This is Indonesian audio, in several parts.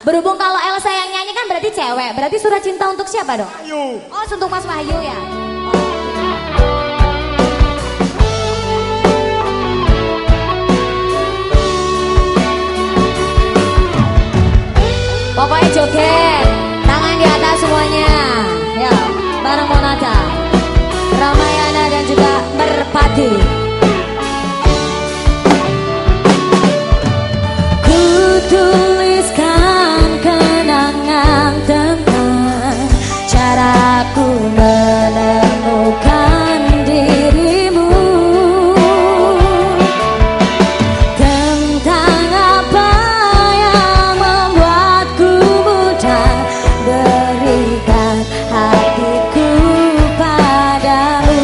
Berhubung kalau Elsa yang nyanyi kan berarti cewek. Berarti Surat Cinta untuk siapa dong? Wahyu. Oh, untuk Mas Wahyu ya. Pokoknya joget, tangan di atas semuanya. Ya, bareng Monata, Ramayana dan juga Merpati. Ku tuliskan kenangan tentang caraku menemukan dirimu, tentang apa yang membuatku mudah berikan hatiku padamu.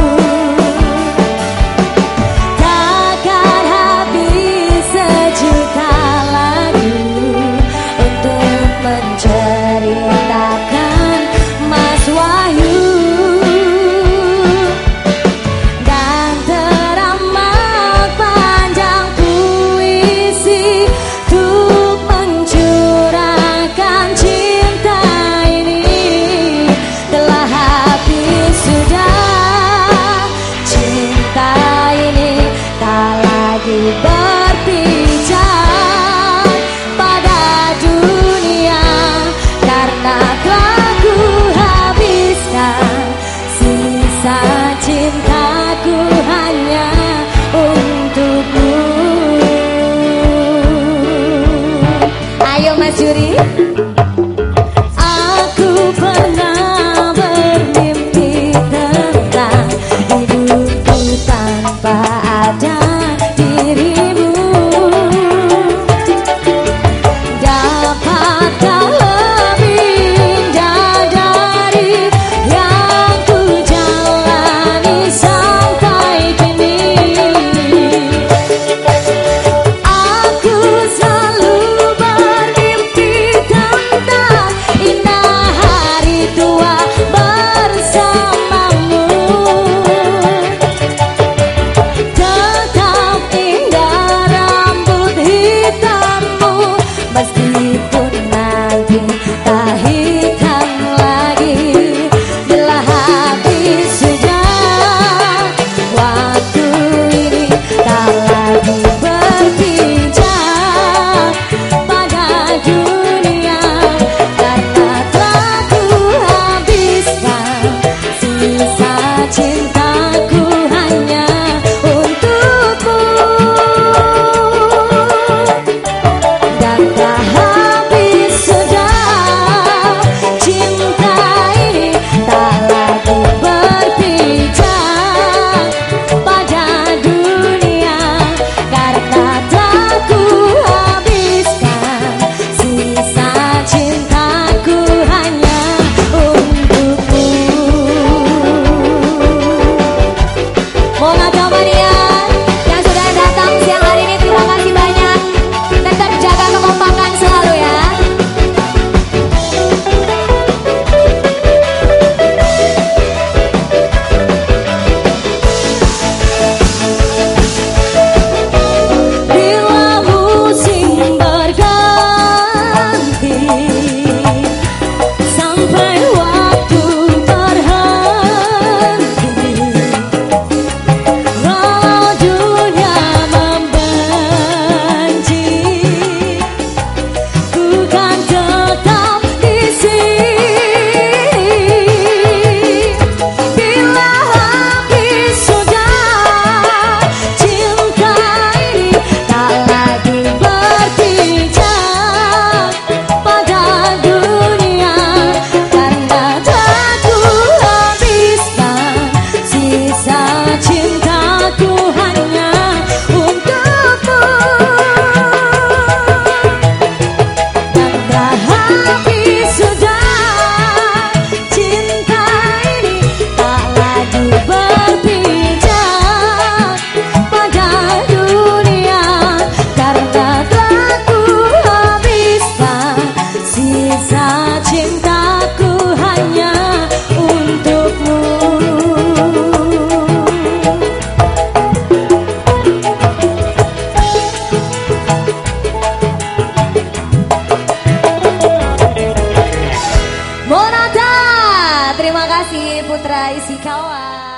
Takkan habis sejuta lagu untuk menceritakan Mas Wahyu, dan teramat panjang puisi untuk mencurahkan cinta ini. Telah habis sudah cinta ini, tak lagi berpijak pada dunia, karena telah ku habiskan sisa cintaku hanya untukmu. Ayo Mas Juri. Aku pernah bermimpi tentang hidupku tanpa ada dirimu. Dapatkah lebih indah dari yang ku jalani sampai kini? Aku selalu bermimpi tentang indah hari tua bersamamu. Tetap indah rambut hitammu, meskipun nanti tak hitam lagi. Bila habis sudah waktu ini, tak lagi berpijak pada dunia, karena telah ku habiskan sisa cintaku hanya untukmu. Dan tak habis kasih Putra Isikawa.